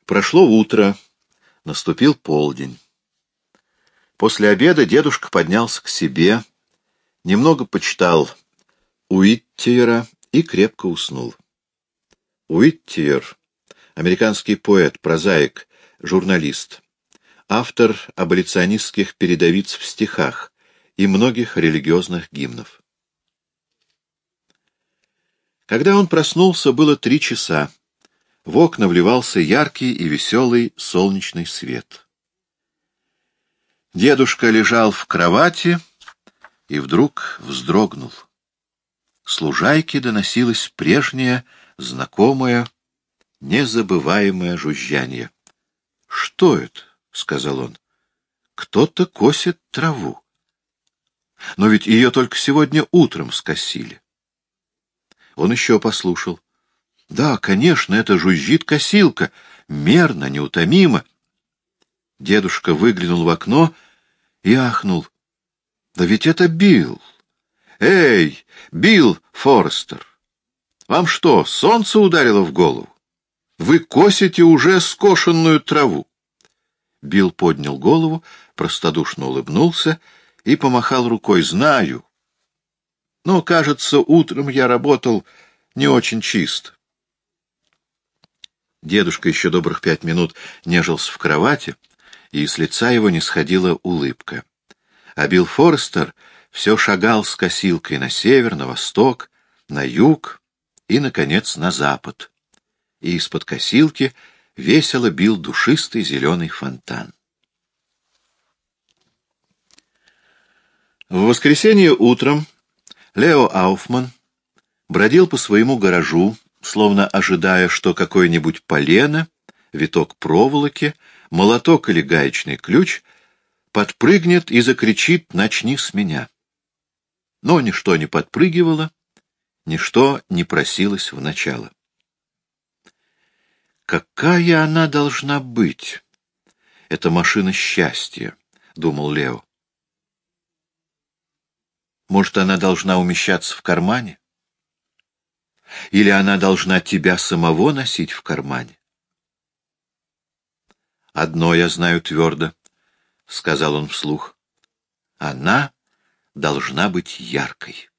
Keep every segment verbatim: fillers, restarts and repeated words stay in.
Прошло утро, наступил полдень. После обеда дедушка поднялся к себе, немного почитал Уиттиера и крепко уснул. Уиттиер — американский поэт, прозаик, журналист, автор аболиционистских передовиц в стихах и многих религиозных гимнов. Когда он проснулся, было три часа. В окна вливался яркий и веселый солнечный свет. Дедушка лежал в кровати и вдруг вздрогнул. С лужайки доносилось прежнее, знакомое, незабываемое жужжание. — Что это? — сказал он. — Кто-то косит траву. Но ведь ее только сегодня утром скосили. Он еще послушал. Да, конечно, это жужжит косилка, мерно, неутомимо. Дедушка выглянул в окно и ахнул. Да ведь это Билл. Эй, Билл Форестер, вам что, солнце ударило в голову? Вы косите уже скошенную траву. Билл поднял голову, простодушно улыбнулся и помахал рукой. Знаю. Но, кажется, утром я работал не очень чисто. Дедушка еще добрых пять минут нежился в кровати, и с лица его не сходила улыбка. А Билл Форестер все шагал с косилкой на север, на восток, на юг и, наконец, на запад. И из-под косилки весело бил душистый зеленый фонтан. В воскресенье утром Лео Ауфман бродил по своему гаражу, словно ожидая, что какое-нибудь полено, виток проволоки, молоток или гаечный ключ подпрыгнет и закричит «Начни с меня!». Но ничто не подпрыгивало, ничто не просилось в начало. «Какая она должна быть, эта машина счастья?» — думал Лео. «Может, она должна умещаться в кармане? Или она должна тебя самого носить в кармане?» «Одно я знаю твердо», — сказал он вслух. «Она должна быть яркой».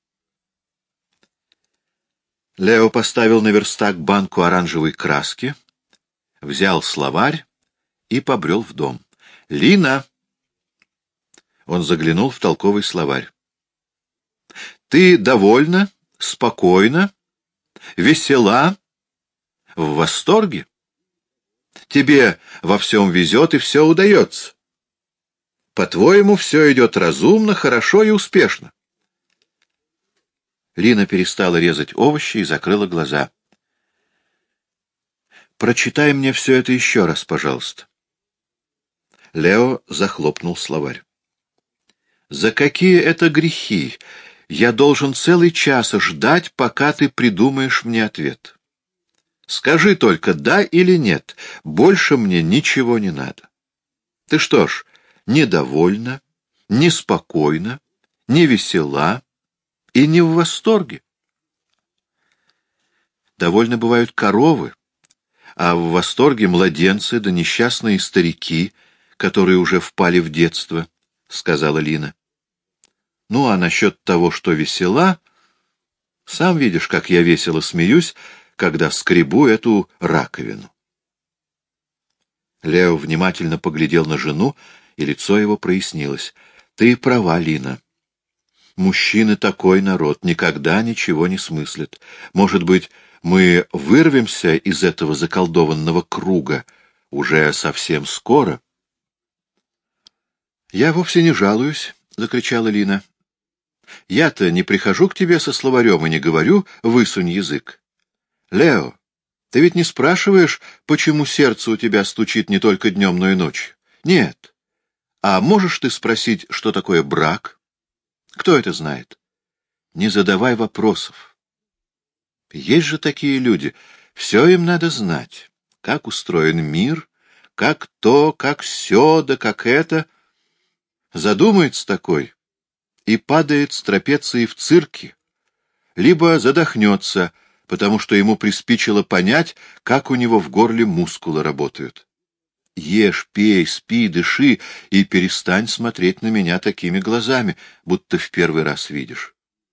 Лео поставил на верстак банку оранжевой краски, взял словарь и побрел в дом. «Лина!» Он заглянул в толковый словарь. «Ты довольна, спокойна, весела, в восторге? Тебе во всем везет и все удается. По-твоему, все идет разумно, хорошо и успешно». Лина перестала резать овощи и закрыла глаза. «Прочитай мне все это еще раз, пожалуйста». Лео захлопнул словарь. «За какие это грехи я должен целый час ждать, пока ты придумаешь мне ответ? Скажи только, да или нет, больше мне ничего не надо. Ты что ж, недовольна, неспокойна, не весела и не в восторге? Довольны бывают коровы, а в восторге младенцы да несчастные старики, которые уже впали в детство, — сказала Лина. Ну, а насчет того, что весела, сам видишь, как я весело смеюсь, когда скребу эту раковину. Лео внимательно поглядел на жену, и лицо его прояснилось. Ты права, Лина. Мужчины такой народ, никогда ничего не смыслят. Может быть, мы вырвемся из этого заколдованного круга уже совсем скоро? — Я вовсе не жалуюсь, — закричала Лина. — Я-то не прихожу к тебе со словарем и не говорю «высунь язык». Лео, ты ведь не спрашиваешь, почему сердце у тебя стучит не только днем, но и ночью? Нет. А можешь ты спросить, что такое брак? Кто это знает? Не задавай вопросов. Есть же такие люди, все им надо знать. Как устроен мир, как то, как сё, да как это. Задумается такой и падает с трапеции в цирке, либо задохнется, потому что ему приспичило понять, как у него в горле мускулы работают. Ешь, пей, спи, дыши и перестань смотреть на меня такими глазами, будто в первый раз видишь.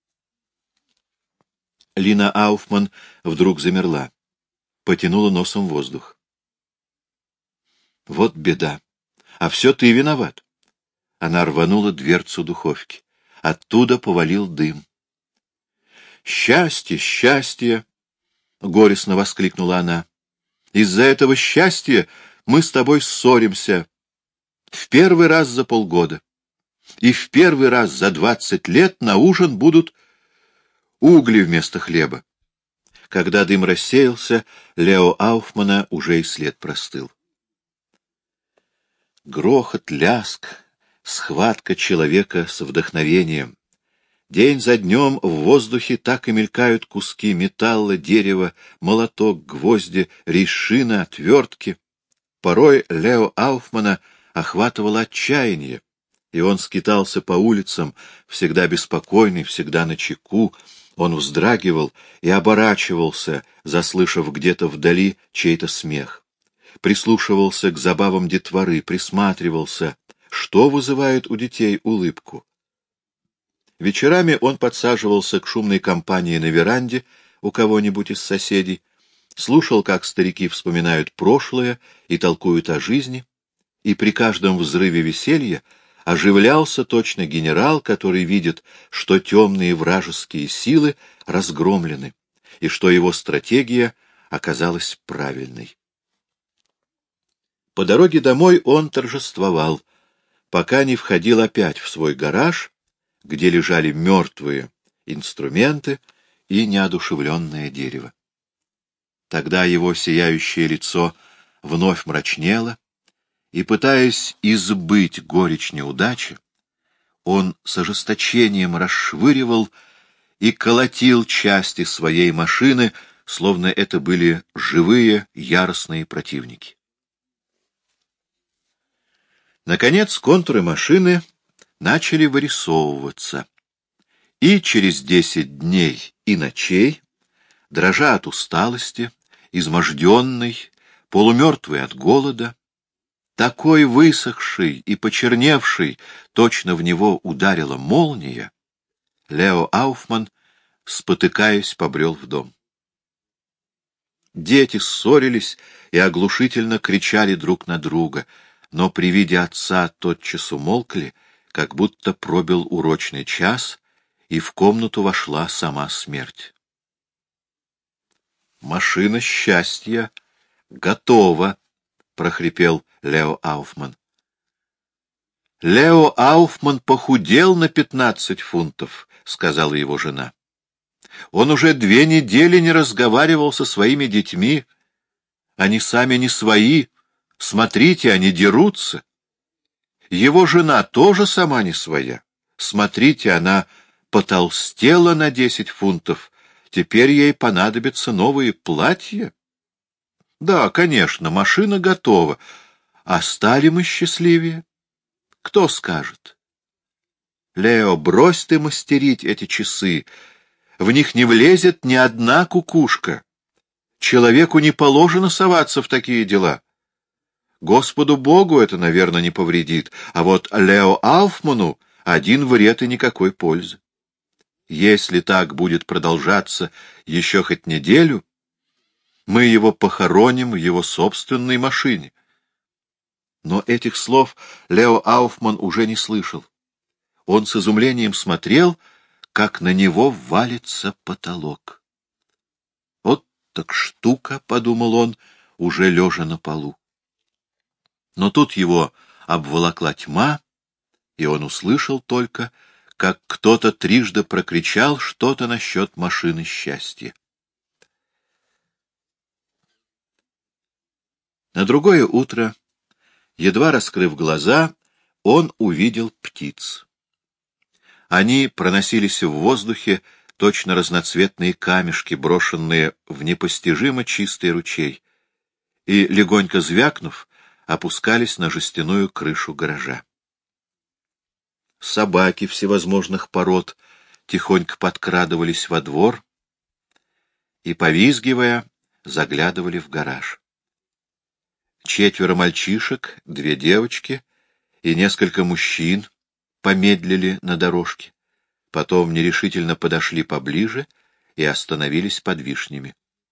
Лина Ауфман вдруг замерла, потянула носом воздух. Вот беда. А все ты виноват. Она рванула дверцу духовки. Оттуда повалил дым. «Счастье, счастье!» — горестно воскликнула она. «Из-за этого счастья мы с тобой ссоримся в первый раз за полгода. И в первый раз за двадцать лет на ужин будут угли вместо хлеба». Когда дым рассеялся, Лео Ауфмана уже и след простыл. Грохот, ляск, схватка человека с вдохновением. День за днем в воздухе так и мелькают куски металла, дерева, молоток, гвозди, решина, отвертки. Порой Лео Ауфмана охватывало отчаяние, и он скитался по улицам, всегда беспокойный, всегда начеку. Он вздрагивал и оборачивался, заслышав где-то вдали чей-то смех. Прислушивался к забавам детворы, присматривался, что вызывает у детей улыбку. Вечерами он подсаживался к шумной компании на веранде у кого-нибудь из соседей, слушал, как старики вспоминают прошлое и толкуют о жизни, и при каждом взрыве веселья оживлялся точно генерал, который видит, что темные вражеские силы разгромлены, и что его стратегия оказалась правильной. По дороге домой он торжествовал, пока не входил опять в свой гараж, где лежали мертвые инструменты и неодушевленное дерево. Тогда его сияющее лицо вновь мрачнело, и, пытаясь избыть горечь неудачи, он с ожесточением расшвыривал и колотил части своей машины, словно это были живые, яростные противники. Наконец контуры машины начали вырисовываться, и через десять дней и ночей, дрожа от усталости, изможденный, полумертвый от голода, такой высохший и почерневший, точно в него ударила молния, Лео Ауфман, спотыкаясь, побрел в дом. Дети ссорились и оглушительно кричали друг на друга, но при виде отца тотчас умолкли, как будто пробил урочный час, и в комнату вошла сама смерть. «Машина счастья готова!» — прохрипел Лео Ауфман. «Лео Ауфман похудел на пятнадцать фунтов», — сказала его жена. «Он уже две недели не разговаривал со своими детьми. Они сами не свои. Смотрите, они дерутся. Его жена тоже сама не своя. Смотрите, она потолстела на десять фунтов. Теперь ей понадобятся новые платья. Да, конечно, машина готова. А стали мы счастливее? Кто скажет? Лео, брось ты мастерить эти часы. В них не влезет ни одна кукушка. Человеку не положено соваться в такие дела. Господу Богу это, наверное, не повредит, а вот Лео Ауфману один вред и никакой пользы. Если так будет продолжаться еще хоть неделю, мы его похороним в его собственной машине. Но этих слов Лео Ауфман уже не слышал. Он с изумлением смотрел, как на него валится потолок. Вот так штука, — подумал он, уже лежа на полу. Но тут его обволокла тьма, и он услышал только, как кто-то трижды прокричал что-то насчет машины счастья. На другое утро, едва раскрыв глаза, он увидел птиц. Они проносились в воздухе, точно разноцветные камешки, брошенные в непостижимо чистый ручей, и, легонько звякнув, опускались на жестяную крышу гаража. Собаки всевозможных пород тихонько подкрадывались во двор, и, повизгивая, заглядывали в гараж. Четверо мальчишек, две девочки и несколько мужчин помедлили на дорожке, потом нерешительно подошли поближе и остановились под вишнями.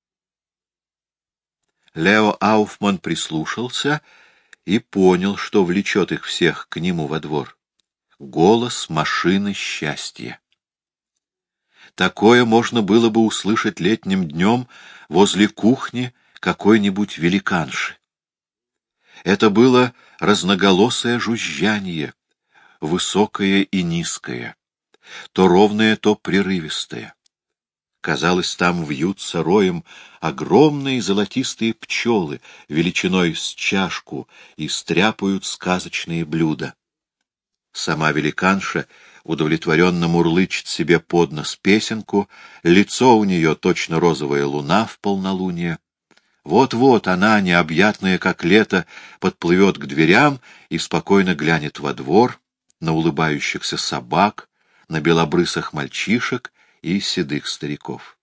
Лео Ауфман прислушался и понял, что влечет их всех к нему во двор. Голос машины счастья. Такое можно было бы услышать летним днем возле кухни какой-нибудь великанши. Это было разноголосое жужжание, высокое и низкое, то ровное, то прерывистое. Казалось, там вьются роем огромные золотистые пчелы величиной с чашку и стряпают сказочные блюда. Сама великанша удовлетворенно мурлычет себе под нос песенку, лицо у нее точно розовая луна в полнолуние. Вот-вот она, необъятная как лето, подплывет к дверям и спокойно глянет во двор, на улыбающихся собак, на белобрысых мальчишек и седых стариков.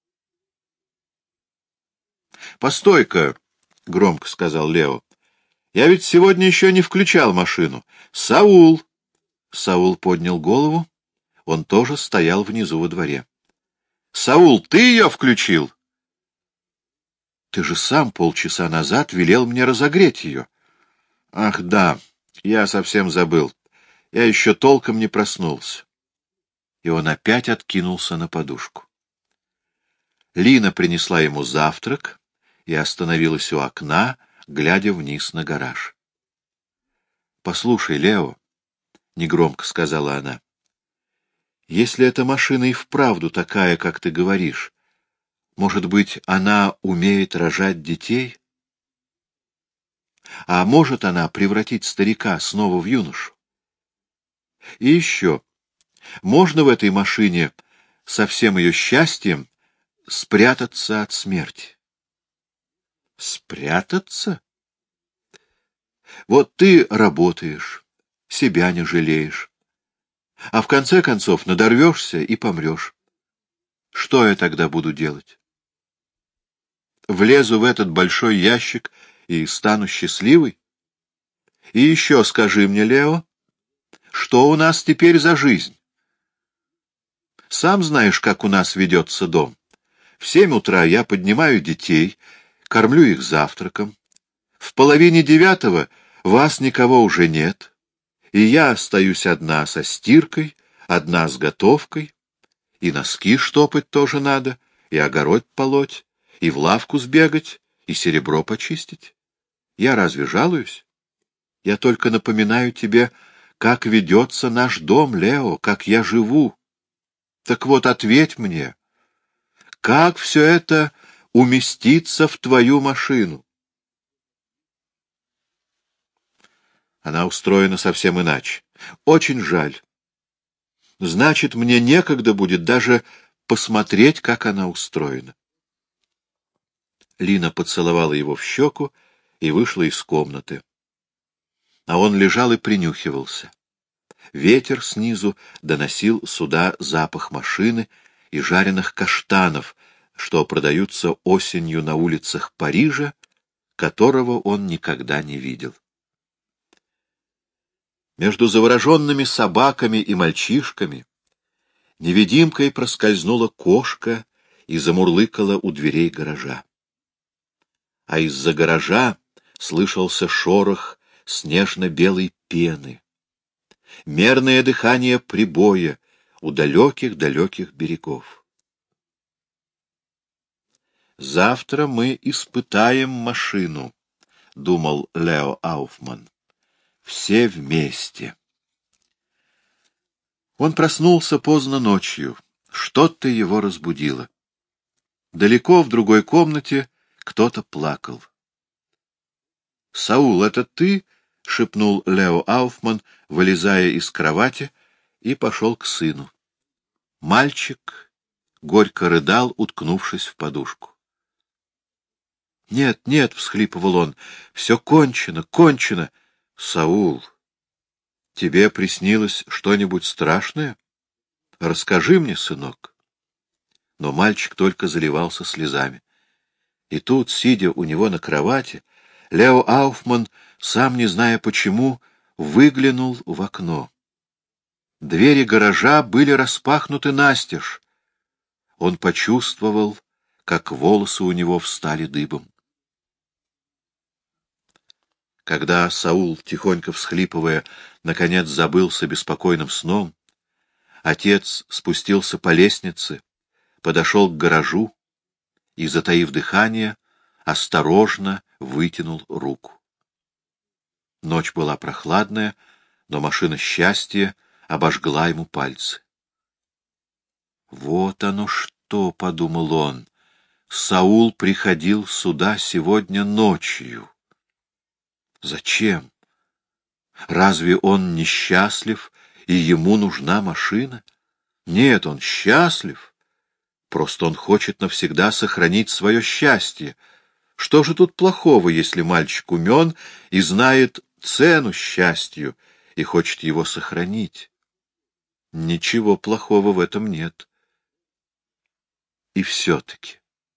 «Постой-ка!» — громко сказал Лео. «Я ведь сегодня еще не включал машину. Саул!» Саул поднял голову. Он тоже стоял внизу во дворе. «Саул, ты ее включил?» «Ты же сам полчаса назад велел мне разогреть ее». «Ах, да, я совсем забыл. Я еще толком не проснулся». И он опять откинулся на подушку. Лина принесла ему завтрак и остановилась у окна, глядя вниз на гараж. «Послушай, Лео», — негромко сказала она, — «если эта машина и вправду такая, как ты говоришь, может быть, она умеет рожать детей? А может она превратить старика снова в юношу? И еще, можно в этой машине со всем ее счастьем спрятаться от смерти?» «Спрятаться? Вот ты работаешь, себя не жалеешь, а в конце концов надорвешься и помрешь. Что я тогда буду делать? Влезу в этот большой ящик и стану счастливой? И еще скажи мне, Лео, что у нас теперь за жизнь? Сам знаешь, как у нас ведется дом. В семь утра я поднимаю детей, кормлю их завтраком. В половине девятого вас никого уже нет, и я остаюсь одна со стиркой, одна с готовкой, и носки штопать тоже надо, и огород полоть, и в лавку сбегать, и серебро почистить. Я разве жалуюсь? Я только напоминаю тебе, как ведется наш дом, Лео, как я живу. Так вот, ответь мне, как все это уместится в твою машину? Она устроена совсем иначе. Очень жаль. Значит, мне некогда будет даже посмотреть, как она устроена. Лина поцеловала его в щеку и вышла из комнаты. А он лежал и принюхивался. Ветер снизу доносил сюда запах машины и жареных каштанов, что продаются осенью на улицах Парижа, которого он никогда не видел. Между завороженными собаками и мальчишками невидимкой проскользнула кошка и замурлыкала у дверей гаража. А из-за гаража слышался шорох снежно-белой пены, мерное дыхание прибоя у далеких-далеких берегов. «Завтра мы испытаем машину», — думал Лео Ауфман. «Все вместе». Он проснулся поздно ночью. Что-то его разбудило. Далеко в другой комнате кто-то плакал. «Саул, это ты?» — шепнул Лео Ауфман, вылезая из кровати, и пошел к сыну. Мальчик горько рыдал, уткнувшись в подушку. «Нет, нет!» — всхлипывал он. «Все кончено, кончено!» «Саул, тебе приснилось что-нибудь страшное? Расскажи мне, сынок». но мальчик только заливался слезами. И тут, сидя у него на кровати, Лео Ауфман, сам не зная почему, выглянул в окно. Двери гаража были распахнуты настежь. Он почувствовал, как волосы у него встали дыбом. Когда Саул, тихонько всхлипывая, наконец забылся беспокойным сном, отец спустился по лестнице, подошел к гаражу и, затаив дыхание, осторожно вытянул руку. Ночь была прохладная, но машина счастья обожгла ему пальцы. «Вот оно что!» — подумал он. «Саул приходил сюда сегодня ночью. Зачем? Разве он несчастлив, и ему нужна машина? Нет, он счастлив. Просто он хочет навсегда сохранить свое счастье. Что же тут плохого, если мальчик умен и знает цену счастью и хочет его сохранить? Ничего плохого в этом нет. И все-таки...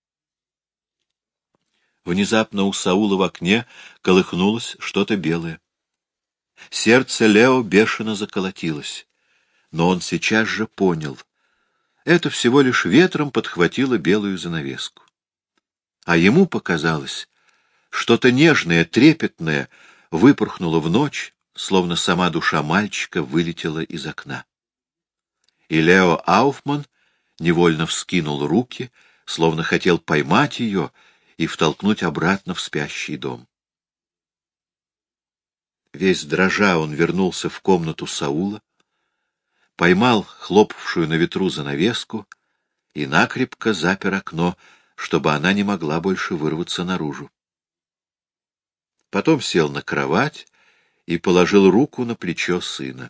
Внезапно у Саула в окне колыхнулось что-то белое. Сердце Лео бешено заколотилось, но он сейчас же понял. Это всего лишь ветром подхватило белую занавеску. А ему показалось, что-то нежное, трепетное выпорхнуло в ночь, словно сама душа мальчика вылетела из окна. И Лео Ауфман невольно вскинул руки, словно хотел поймать ее и втолкнуть обратно в спящий дом. Весь дрожа он вернулся в комнату Саула, поймал хлопавшую на ветру занавеску и накрепко запер окно, чтобы она не могла больше вырваться наружу. Потом сел на кровать и положил руку на плечо сына.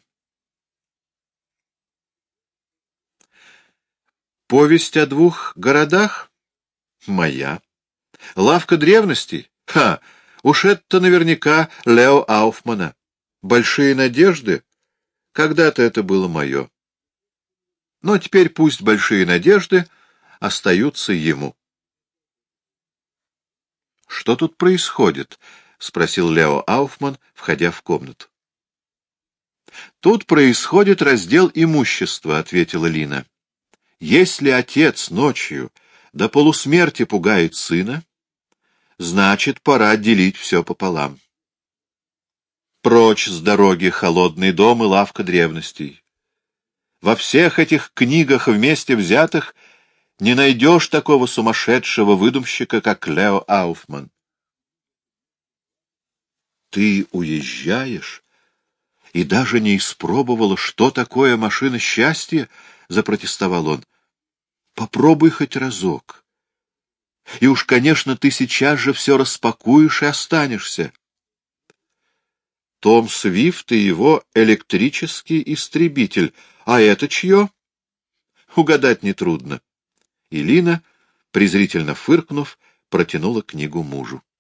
Повесть о двух городах? Моя. Лавка древностей? Ха! Уж это наверняка Лео Ауфмана. Большие надежды? Когда-то это было мое. Но теперь пусть большие надежды остаются ему. — Что тут происходит? — спросил Лео Ауфман, входя в комнату. — Тут происходит раздел имущества, — ответила Лина. — Если отец ночью до полусмерти пугает сына, значит, пора делить все пополам. Прочь с дороги холодный дом и лавка древностей. Во всех этих книгах вместе взятых не найдешь такого сумасшедшего выдумщика, как Лео Ауфман. Ты уезжаешь и даже не испробовала, что такое машина счастья? — запротестовал он. — Попробуй хоть разок. И уж, конечно, ты сейчас же все распакуешь и останешься. Том Свифт и его электрический истребитель. А это чье? Угадать нетрудно. И Лина, презрительно фыркнув, протянула книгу мужу.